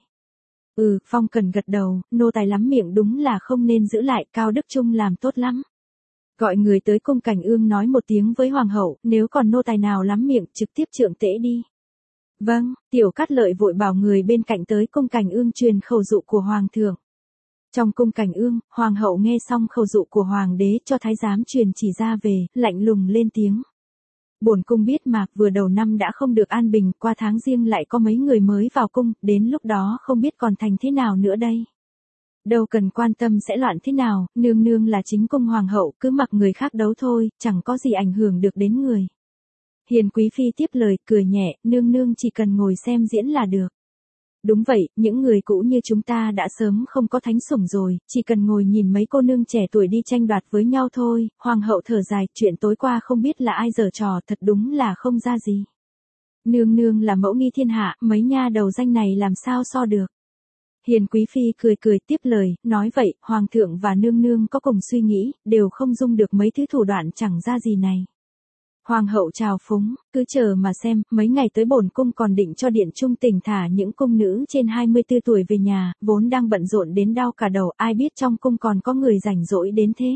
[SPEAKER 1] Phong Cẩn gật đầu, nô tài lắm miệng đúng là không nên giữ lại, Cao Đức Trung làm tốt lắm. Gọi người tới cung Cảnh Ương nói một tiếng với Hoàng hậu, nếu còn nô tài nào lắm miệng, trực tiếp trượng tễ đi. Vâng, Tiểu Cát Lợi vội bảo người bên cạnh tới cung Cảnh Ương truyền khẩu dụ của Hoàng thượng. Trong cung Cảnh Ương, Hoàng hậu nghe xong khẩu dụ của Hoàng đế cho thái giám truyền chỉ ra về, lạnh lùng lên tiếng. Bổn cung biết mà, vừa đầu năm đã không được an bình, qua tháng riêng lại có mấy người mới vào cung, đến lúc đó không biết còn thành thế nào nữa đây. Đâu cần quan tâm sẽ loạn thế nào, nương nương là chính cung hoàng hậu, cứ mặc người khác đấu thôi, chẳng có gì ảnh hưởng được đến người. Hiền quý phi tiếp lời, cười nhẹ, nương nương chỉ cần ngồi xem diễn là được. Đúng vậy, những người cũ như chúng ta đã sớm không có thánh sủng rồi, chỉ cần ngồi nhìn mấy cô nương trẻ tuổi đi tranh đoạt với nhau thôi. Hoàng hậu thở dài, chuyện tối qua không biết là ai giở trò, thật đúng là không ra gì. Nương nương là mẫu nghi thiên hạ, mấy nha đầu danh này làm sao so được. Hiền quý phi cười cười tiếp lời, nói vậy, Hoàng thượng và nương nương có cùng suy nghĩ, đều không dung được mấy thứ thủ đoạn chẳng ra gì này. Hoàng hậu chào phúng, cứ chờ mà xem, mấy ngày tới bổn cung còn định cho điện trung tỉnh thả những cung nữ trên 24 tuổi về nhà, vốn đang bận rộn đến đau cả đầu, ai biết trong cung còn có người rảnh rỗi đến thế.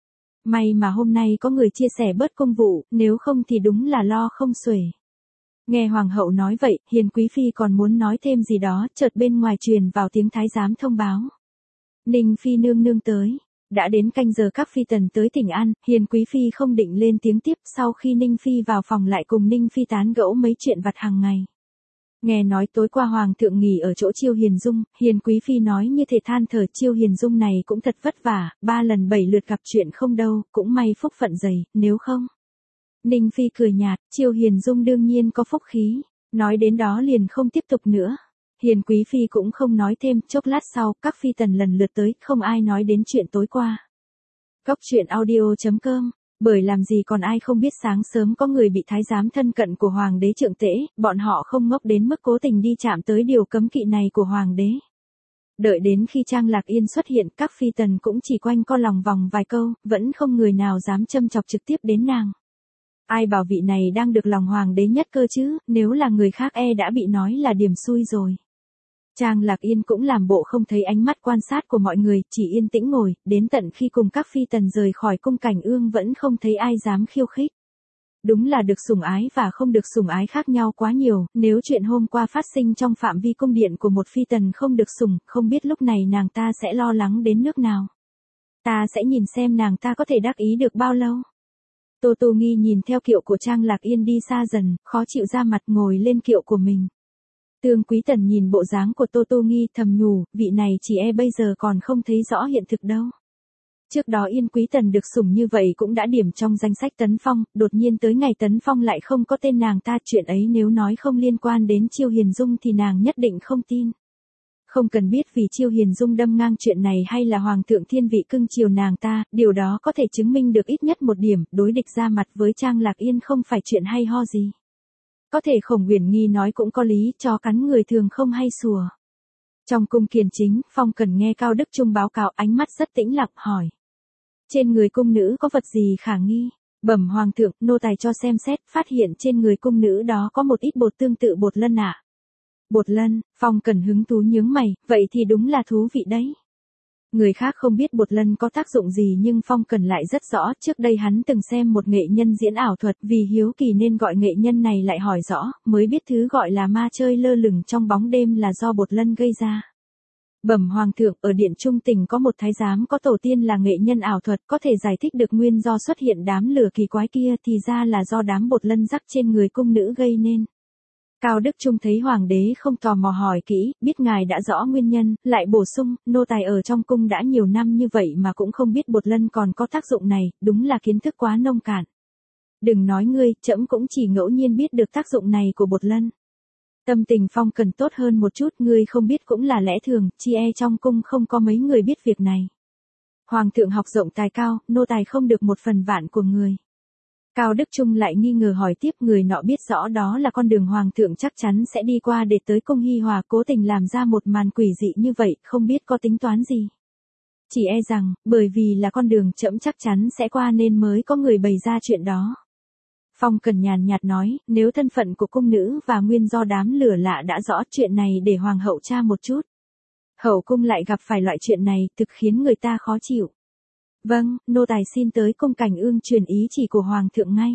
[SPEAKER 1] May mà hôm nay có người chia sẻ bớt công vụ, nếu không thì đúng là lo không xuể. Nghe Hoàng hậu nói vậy, Hiền quý phi còn muốn nói thêm gì đó, chợt bên ngoài truyền vào tiếng thái giám thông báo. Ninh phi nương nương tới. Đã đến canh giờ các phi tần tới thỉnh an, Hiền quý phi không định lên tiếng tiếp, sau khi Ninh phi vào phòng lại cùng Ninh phi tán gẫu mấy chuyện vặt hàng ngày. Nghe nói tối qua Hoàng thượng nghỉ ở chỗ Chiêu Hiền Dung, Hiền quý phi nói như thể than thở, Chiêu Hiền Dung này cũng thật vất vả, 3 lần 7 lượt gặp chuyện không đâu, cũng may phúc phận dày, nếu không. Ninh phi cười nhạt, Chiêu Hiền Dung đương nhiên có phúc khí, nói đến đó liền không tiếp tục nữa. Hiền quý phi cũng không nói thêm, chốc lát sau, các phi tần lần lượt tới, không ai nói đến chuyện tối qua. Góc truyện audio.com, bởi làm gì còn ai không biết sáng sớm có người bị thái giám thân cận của Hoàng đế trượng tễ, bọn họ không ngốc đến mức cố tình đi chạm tới điều cấm kỵ này của Hoàng đế. Đợi đến khi Trang Lạc Yên xuất hiện, các phi tần cũng chỉ quanh co lòng vòng vài câu, vẫn không người nào dám châm chọc trực tiếp đến nàng. Ai bảo vị này đang được lòng Hoàng đế nhất cơ chứ, nếu là người khác đã bị nói là điểm xui rồi. Trang Lạc Yên cũng làm bộ không thấy ánh mắt quan sát của mọi người, chỉ yên tĩnh ngồi, đến tận khi cùng các phi tần rời khỏi cung Cảnh Ương vẫn không thấy ai dám khiêu khích. Đúng là được sủng ái và không được sủng ái khác nhau quá nhiều, nếu chuyện hôm qua phát sinh trong phạm vi cung điện của một phi tần không được sủng, không biết lúc này nàng ta sẽ lo lắng đến nước nào. Ta sẽ nhìn xem nàng ta có thể đắc ý được bao lâu. Tô Tô Nghi nhìn theo kiệu của Trang Lạc Yên đi xa dần, khó chịu ra mặt ngồi lên kiệu của mình. Tương Quý Tần nhìn bộ dáng của Tô Tô Nghi thầm nhủ, vị này chỉ bây giờ còn không thấy rõ hiện thực đâu. Trước đó Yên Quý Tần được sủng như vậy cũng đã điểm trong danh sách Tấn Phong, đột nhiên tới ngày Tấn Phong lại không có tên nàng ta, chuyện ấy nếu nói không liên quan đến Chiêu Hiền Dung thì nàng nhất định không tin. Không cần biết vì Chiêu Hiền Dung đâm ngang chuyện này hay là Hoàng thượng thiên vị cưng chiều nàng ta, điều đó có thể chứng minh được ít nhất một điểm, đối địch ra mặt với Trang Lạc Yên không phải chuyện hay ho gì. Có thể Khổng Uyển Nghi nói cũng có lý, chó cắn người thường không hay sủa. Trong cung Kiền Chính, Phong Cần nghe Cao Đức Trung báo cáo, ánh mắt rất tĩnh lặng hỏi. Trên người cung nữ có vật gì khả nghi? Bẩm Hoàng thượng, nô tài cho xem xét, phát hiện trên người cung nữ đó có một ít bột tương tự bột lân ạ. Bột lân, Phong Cần hứng thú nhướng mày, vậy thì đúng là thú vị đấy. Người khác không biết bột lân có tác dụng gì nhưng Phong Cần lại rất rõ, trước đây hắn từng xem một nghệ nhân diễn ảo thuật, vì hiếu kỳ nên gọi nghệ nhân này lại hỏi rõ, mới biết thứ gọi là ma chơi lơ lửng trong bóng đêm là do bột lân gây ra. Bẩm Hoàng thượng, ở Điện Trung Tình có một thái giám có tổ tiên là nghệ nhân ảo thuật, có thể giải thích được nguyên do xuất hiện đám lửa kỳ quái kia thì ra là do đám bột lân rắc trên người cung nữ gây nên. Cao Đức Trung thấy Hoàng đế không tò mò hỏi kỹ, biết ngài đã rõ nguyên nhân, lại bổ sung, nô tài ở trong cung đã nhiều năm như vậy mà cũng không biết bột lân còn có tác dụng này, đúng là kiến thức quá nông cạn. Đừng nói ngươi, trẫm cũng chỉ ngẫu nhiên biết được tác dụng này của bột lân. Tâm tình Phong Cần tốt hơn một chút, ngươi không biết cũng là lẽ thường, chi trong cung không có mấy người biết việc này. Hoàng thượng học rộng tài cao, nô tài không được một phần vạn của người. Cao Đức Trung lại nghi ngờ hỏi tiếp, người nọ biết rõ đó là con đường Hoàng thượng chắc chắn sẽ đi qua để tới cung Hi Hòa, cố tình làm ra một màn quỷ dị như vậy, không biết có tính toán gì. Chỉ rằng, bởi vì là con đường trẫm chắc chắn sẽ qua nên mới có người bày ra chuyện đó. Phong Cần nhàn nhạt nói, nếu thân phận của cung nữ và nguyên do đám lửa lạ đã rõ, chuyện này để Hoàng hậu tra một chút. Hậu cung lại gặp phải loại chuyện này, thực khiến người ta khó chịu. Vâng, nô tài xin tới cung Cảnh Ương truyền ý chỉ của Hoàng thượng ngay.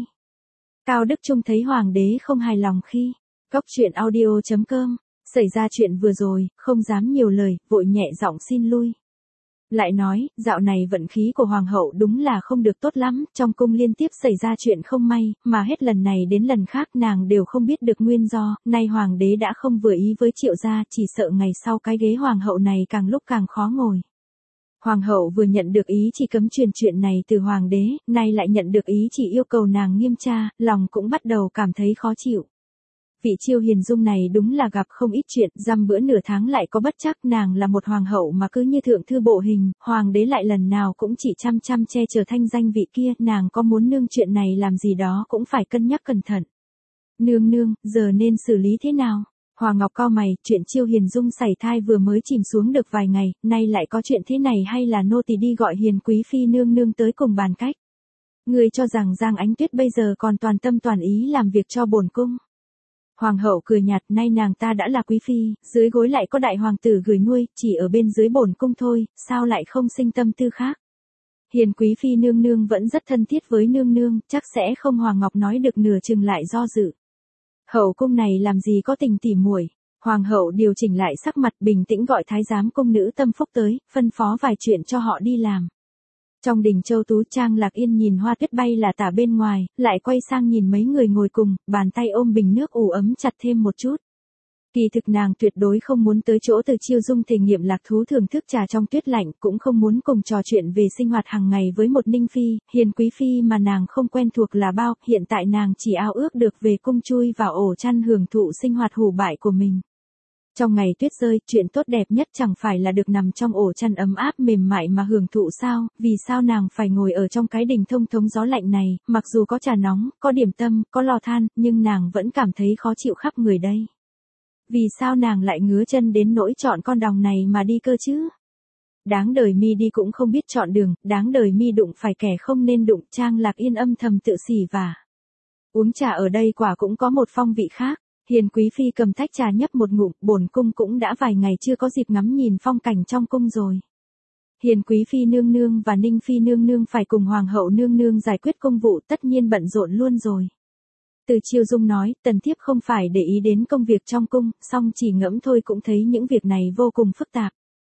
[SPEAKER 1] Cao Đức Trung thấy Hoàng đế không hài lòng khi Góc Truyện Audio.com xảy ra chuyện vừa rồi, không dám nhiều lời, vội nhẹ giọng xin lui. Lại nói, dạo này vận khí của Hoàng hậu đúng là không được tốt lắm, trong cung liên tiếp xảy ra chuyện không may, mà hết lần này đến lần khác nàng đều không biết được nguyên do, nay Hoàng đế đã không vừa ý với Triệu gia, chỉ sợ ngày sau cái ghế Hoàng hậu này càng lúc càng khó ngồi. Hoàng hậu vừa nhận được ý chỉ cấm truyền chuyện này từ Hoàng đế, nay lại nhận được ý chỉ yêu cầu nàng nghiêm tra, lòng cũng bắt đầu cảm thấy khó chịu. Vị Chiêu Hiền Dung này đúng là gặp không ít chuyện, dăm bữa nửa tháng lại có bất trắc, nàng là một hoàng hậu mà cứ như thượng thư bộ hình, Hoàng đế lại lần nào cũng chỉ chăm chăm che chở thanh danh vị kia, nàng có muốn nương chuyện này làm gì đó cũng phải cân nhắc cẩn thận. Nương nương, giờ nên xử lý thế nào? Hoàng Ngọc cau mày, chuyện Chiêu Hiền Dung sảy thai vừa mới chìm xuống được vài ngày, nay lại có chuyện thế này, hay là nô tỳ đi gọi Hiền quý phi nương nương tới cùng bàn cách? Ngươi cho rằng Giang Ánh Tuyết bây giờ còn toàn tâm toàn ý làm việc cho bổn cung? Hoàng hậu cười nhạt, nay nàng ta đã là quý phi, dưới gối lại có đại hoàng tử gửi nuôi, chỉ ở bên dưới bổn cung thôi, sao lại không sinh tâm tư khác? Hiền quý phi nương nương vẫn rất thân thiết với nương nương, chắc sẽ không. Hoàng Ngọc nói được nửa chừng lại do dự. Hậu cung này làm gì có tình tỉ muội. Hoàng hậu điều chỉnh lại sắc mặt, bình tĩnh gọi thái giám cung nữ Tâm Phúc tới, phân phó vài chuyện cho họ đi làm. Trong đình Châu Tú, Trang Lạc Yên nhìn hoa tuyết bay là tả bên ngoài, lại quay sang nhìn mấy người ngồi cùng, bàn tay ôm bình nước ủ ấm chặt thêm một chút. Kỳ thực nàng tuyệt đối không muốn tới chỗ Từ Chiêu Dung thể nghiệm lạc thú thưởng thức trà trong tuyết lạnh, cũng không muốn cùng trò chuyện về sinh hoạt hàng ngày với một Ninh phi, Hiền quý phi mà nàng không quen thuộc là bao, hiện tại nàng chỉ ao ước được về cung chui vào ổ chăn hưởng thụ sinh hoạt hủ bại của mình. Trong ngày tuyết rơi, chuyện tốt đẹp nhất chẳng phải là được nằm trong ổ chăn ấm áp mềm mại mà hưởng thụ sao, vì sao nàng phải ngồi ở trong cái đình thông thống gió lạnh này, mặc dù có trà nóng, có điểm tâm, có lò than, nhưng nàng vẫn cảm thấy khó chịu khắp người đây. Vì sao nàng lại ngứa chân đến nỗi chọn con đòng này mà đi cơ chứ? Đáng đời mi đi cũng không biết chọn đường, đáng đời mi đụng phải kẻ không nên đụng. Trang Lạc Yên âm thầm tự xỉ vả. Uống trà ở đây quả cũng có một phong vị khác. Hiền quý phi cầm tách trà nhấp một ngụm, bổn cung cũng đã vài ngày chưa có dịp ngắm nhìn phong cảnh trong cung rồi. Hiền quý phi nương nương và Ninh phi nương nương phải cùng hoàng hậu nương nương giải quyết công vụ, tất nhiên bận rộn luôn rồi. Từ Chiêu Dung nói, tần thiếp không phải để ý đến công việc trong cung, song chỉ ngẫm thôi cũng thấy những việc này vô cùng phức tạp.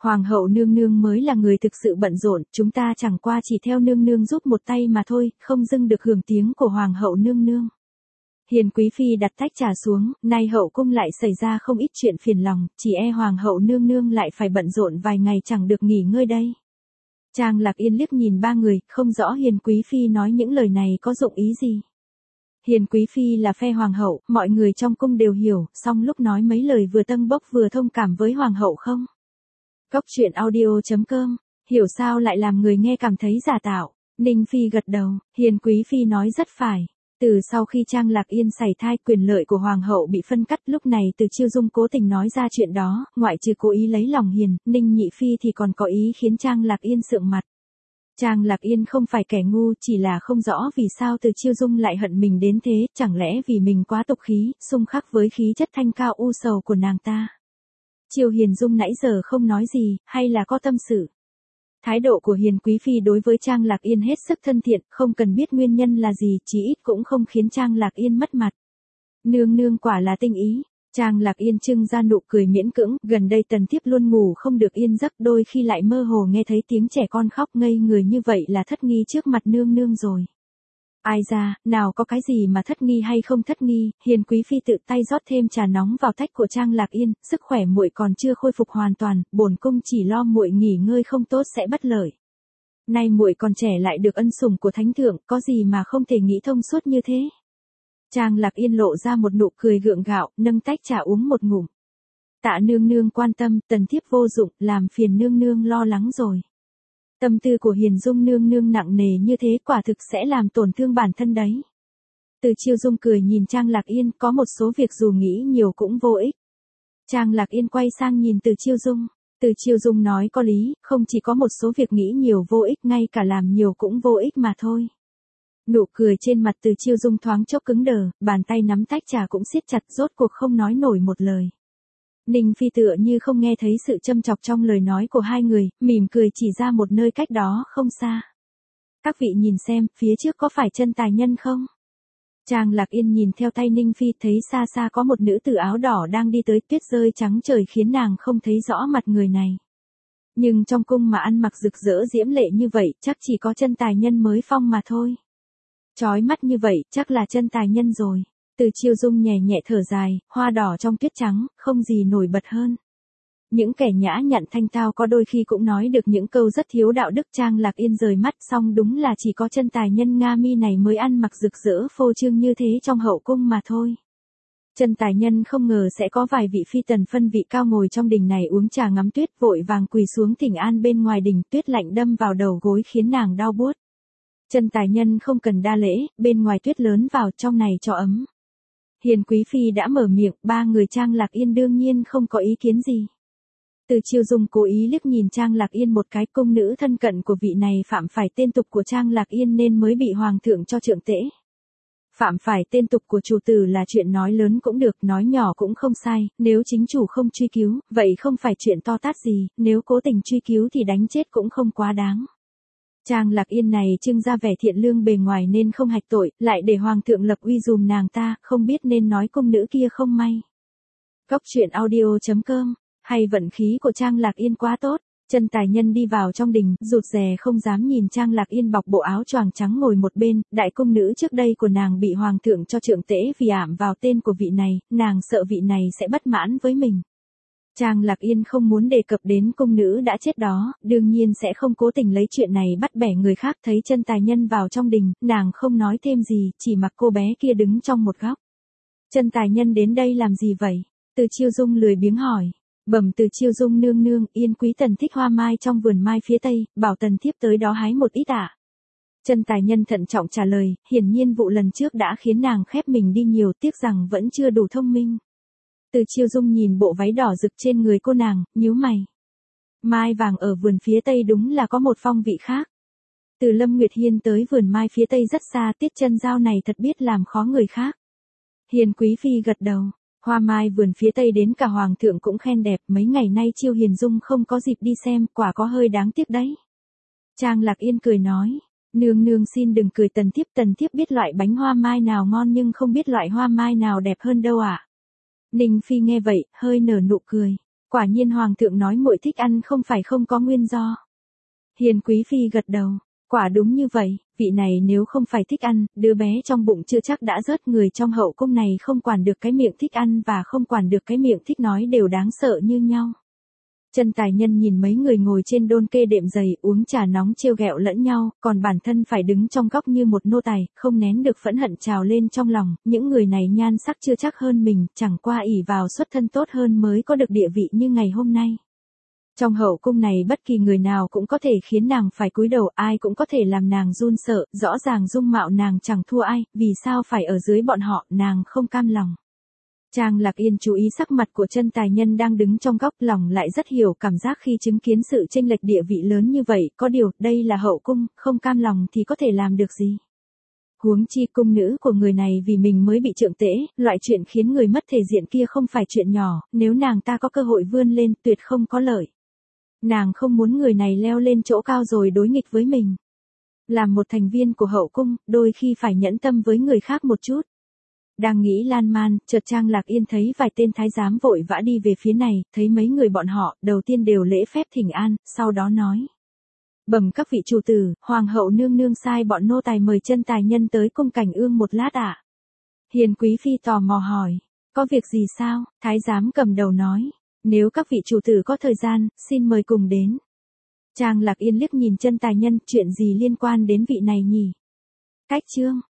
[SPEAKER 1] Hoàng hậu nương nương mới là người thực sự bận rộn, chúng ta chẳng qua chỉ theo nương nương giúp một tay mà thôi, không dưng được hưởng tiếng của hoàng hậu nương nương. Hiền quý phi đặt tách trà xuống, nay hậu cung lại xảy ra không ít chuyện phiền lòng, chỉ e hoàng hậu nương nương lại phải bận rộn vài ngày chẳng được nghỉ ngơi đây. Trang Lạc Yên liếc nhìn ba người, không rõ Hiền quý phi nói những lời này có dụng ý gì. Hiền quý phi là phe hoàng hậu, mọi người trong cung đều hiểu, song lúc nói mấy lời vừa tâng bốc vừa thông cảm với hoàng hậu không. Cốc truyện audio.com, hiểu sao lại làm người nghe cảm thấy giả tạo. Ninh Phi gật đầu, Hiền quý phi nói rất phải. Từ sau khi Trang Lạc Yên sảy thai, quyền lợi của hoàng hậu bị phân cắt, lúc này Từ Chiêu Dung cố tình nói ra chuyện đó, ngoại trừ cố ý lấy lòng Ninh nhị phi thì còn có ý khiến Trang Lạc Yên sượng mặt. Trang Lạc Yên không phải kẻ ngu, chỉ là không rõ vì sao Từ Chiêu Dung lại hận mình đến thế, chẳng lẽ vì mình quá tục khí, xung khắc với khí chất thanh cao u sầu của nàng ta. Chiêu Hiền Dung nãy giờ không nói gì, hay là có tâm sự. Thái độ của Hiền quý phi đối với Trang Lạc Yên hết sức thân thiện, không cần biết nguyên nhân là gì, chí ít cũng không khiến Trang Lạc Yên mất mặt. Nương nương quả là tinh ý. Trang Lạc Yên trưng ra nụ cười miễn cưỡng, gần đây Tần Thiếp luôn ngủ không được yên giấc, đôi khi lại mơ hồ nghe thấy tiếng trẻ con khóc, ngây người như vậy là thất nghi trước mặt nương nương rồi. Ai ra, nào có cái gì mà thất nghi hay không thất nghi, Hiền quý phi tự tay rót thêm trà nóng vào tách của Trang Lạc Yên, sức khỏe muội còn chưa khôi phục hoàn toàn, bổn cung chỉ lo muội nghỉ ngơi không tốt sẽ bất lợi. Nay muội còn trẻ lại được ân sủng của thánh thượng, có gì mà không thể nghĩ thông suốt như thế. Trang Lạc Yên lộ ra một nụ cười gượng gạo, nâng tách trà uống một ngụm. Tạ nương nương quan tâm, Tần Thiếp vô dụng, làm phiền nương nương lo lắng rồi. Tâm tư của Hiền Dung nương nương nặng nề như thế quả thực sẽ làm tổn thương bản thân đấy. Từ Chiêu Dung cười nhìn Trang Lạc Yên, có một số việc dù nghĩ nhiều cũng vô ích. Trang Lạc Yên quay sang nhìn Từ Chiêu Dung. Từ Chiêu Dung nói có lý, không chỉ có một số việc nghĩ nhiều vô ích, ngay cả làm nhiều cũng vô ích mà thôi. Nụ cười trên mặt Từ Chiêu Dung thoáng chốc cứng đờ, bàn tay nắm tách trà cũng siết chặt, rốt cuộc không nói nổi một lời. Ninh Phi tựa như không nghe thấy sự châm chọc trong lời nói của hai người, mỉm cười chỉ ra một nơi cách đó không xa. Các vị nhìn xem, phía trước có phải chân tài nhân không? Trang Lạc Yên nhìn theo tay Ninh Phi, thấy xa xa có một nữ tử áo đỏ đang đi tới, tuyết rơi trắng trời khiến nàng không thấy rõ mặt người này. Nhưng trong cung mà ăn mặc rực rỡ diễm lệ như vậy, chắc chỉ có chân tài nhân mới phong mà thôi. Chói mắt như vậy, chắc là chân tài nhân rồi. Từ Chiêu Dung nhẹ nhẹ thở dài, hoa đỏ trong tuyết trắng, không gì nổi bật hơn. Những kẻ nhã nhặn thanh tao có đôi khi cũng nói được những câu rất thiếu đạo đức. Trang Lạc Yên rời mắt, xong đúng là chỉ có chân tài nhân Nga Mi này mới ăn mặc rực rỡ phô trương như thế trong hậu cung mà thôi. Chân tài nhân không ngờ sẽ có vài vị phi tần phân vị cao ngồi trong đình này uống trà ngắm tuyết, vội vàng quỳ xuống thỉnh an bên ngoài đình, tuyết lạnh đâm vào đầu gối khiến nàng đau buốt. Chân tài nhân không cần đa lễ, bên ngoài tuyết lớn vào, trong này cho ấm. Hiền quý phi đã mở miệng, ba người Trang Lạc Yên đương nhiên không có ý kiến gì. Từ Chiêu Dung cố ý liếc nhìn Trang Lạc Yên một cái, cung nữ thân cận của vị này phạm phải tên tục của Trang Lạc Yên nên mới bị hoàng thượng cho trượng tễ. Phạm phải tên tục của chủ tử là chuyện nói lớn cũng được, nói nhỏ cũng không sai, nếu chính chủ không truy cứu, vậy không phải chuyện to tát gì, nếu cố tình truy cứu thì đánh chết cũng không quá đáng. Trang Lạc Yên này trưng ra vẻ thiện lương bề ngoài nên không hạch tội, lại để hoàng thượng lập uy dùm nàng ta, không biết nên nói cung nữ kia không may. Cốc truyện audio.com, hay vận khí của Trang Lạc Yên quá tốt. Chân tài nhân đi vào trong đình, rụt rè không dám nhìn Trang Lạc Yên bọc bộ áo choàng trắng ngồi một bên, đại cung nữ trước đây của nàng bị hoàng thượng cho trượng tễ vì ảm vào tên của vị này, nàng sợ vị này sẽ bất mãn với mình. Trang Lạc Yên không muốn đề cập đến cung nữ đã chết đó, đương nhiên sẽ không cố tình lấy chuyện này bắt bẻ người khác. Thấy chân tài nhân vào trong đình, nàng không nói thêm gì, chỉ mặc cô bé kia đứng trong một góc. Chân tài nhân đến đây làm gì vậy? Từ Chiêu Dung lười biếng hỏi. Bẩm Từ Chiêu Dung nương nương, Yên quý tần thích hoa mai trong vườn mai phía tây, bảo Tần Thiếp tới đó hái một ít ạ. Chân tài nhân thận trọng trả lời, hiển nhiên vụ lần trước đã khiến nàng khép mình đi nhiều, tiếc rằng vẫn chưa đủ thông minh. Từ Chiêu Dung nhìn bộ váy đỏ rực trên người cô nàng, nhíu mày. Mai vàng ở vườn phía tây đúng là có một phong vị khác. Từ Lâm Nguyệt Hiên tới vườn mai phía tây rất xa, tiết chân giao này thật biết làm khó người khác. Hiền quý phi gật đầu. Hoa mai vườn phía tây đến cả hoàng thượng cũng khen đẹp, mấy ngày nay Chiêu Hiền Dung không có dịp đi xem, quả có hơi đáng tiếc đấy. Trang Lạc Yên cười nói, nương nương xin đừng cười, Tần Thiếp biết loại bánh hoa mai nào ngon nhưng không biết loại hoa mai nào đẹp hơn đâu ạ. Ninh Phi nghe vậy, hơi nở nụ cười. Quả nhiên hoàng thượng nói muội thích ăn không phải không có nguyên do. Hiền quý phi gật đầu, quả đúng như vậy, vị này nếu không phải thích ăn, đứa bé trong bụng chưa chắc đã rớt, người trong hậu cung này không quản được cái miệng thích ăn và không quản được cái miệng thích nói đều đáng sợ như nhau. Chân tài nhân nhìn mấy người ngồi trên đôn kê đệm giày uống trà nóng trêu ghẹo lẫn nhau, còn bản thân phải đứng trong góc như một nô tài, không nén được phẫn hận trào lên trong lòng, những người này nhan sắc chưa chắc hơn mình, chẳng qua ỷ vào xuất thân tốt hơn mới có được địa vị như ngày hôm nay. Trong hậu cung này bất kỳ người nào cũng có thể khiến nàng phải cúi đầu, ai cũng có thể làm nàng run sợ, rõ ràng dung mạo nàng chẳng thua ai, vì sao phải ở dưới bọn họ, nàng không cam lòng. Trang Lạc Yên chú ý sắc mặt của chân tài nhân đang đứng trong góc, lòng lại rất hiểu cảm giác khi chứng kiến sự chênh lệch địa vị lớn như vậy, có điều, đây là hậu cung, không cam lòng thì có thể làm được gì. Huống chi cung nữ của người này vì mình mới bị trượng tễ, loại chuyện khiến người mất thể diện kia không phải chuyện nhỏ, nếu nàng ta có cơ hội vươn lên tuyệt không có lợi. Nàng không muốn người này leo lên chỗ cao rồi đối nghịch với mình. Làm một thành viên của hậu cung, đôi khi phải nhẫn tâm với người khác một chút. Đang nghĩ lan man, chợt Trang Lạc Yên thấy vài tên thái giám vội vã đi về phía này, thấy mấy người bọn họ, đầu tiên đều lễ phép thỉnh an, sau đó nói. Bẩm các vị chủ tử, hoàng hậu nương nương sai bọn nô tài mời chân tài nhân tới cung cảnh ương một lát ạ. Hiền quý phi tò mò hỏi, có việc gì sao? Thái giám cầm đầu nói, nếu các vị chủ tử có thời gian, xin mời cùng đến. Trang Lạc Yên liếc nhìn chân tài nhân, chuyện gì liên quan đến vị này nhỉ? Cách chương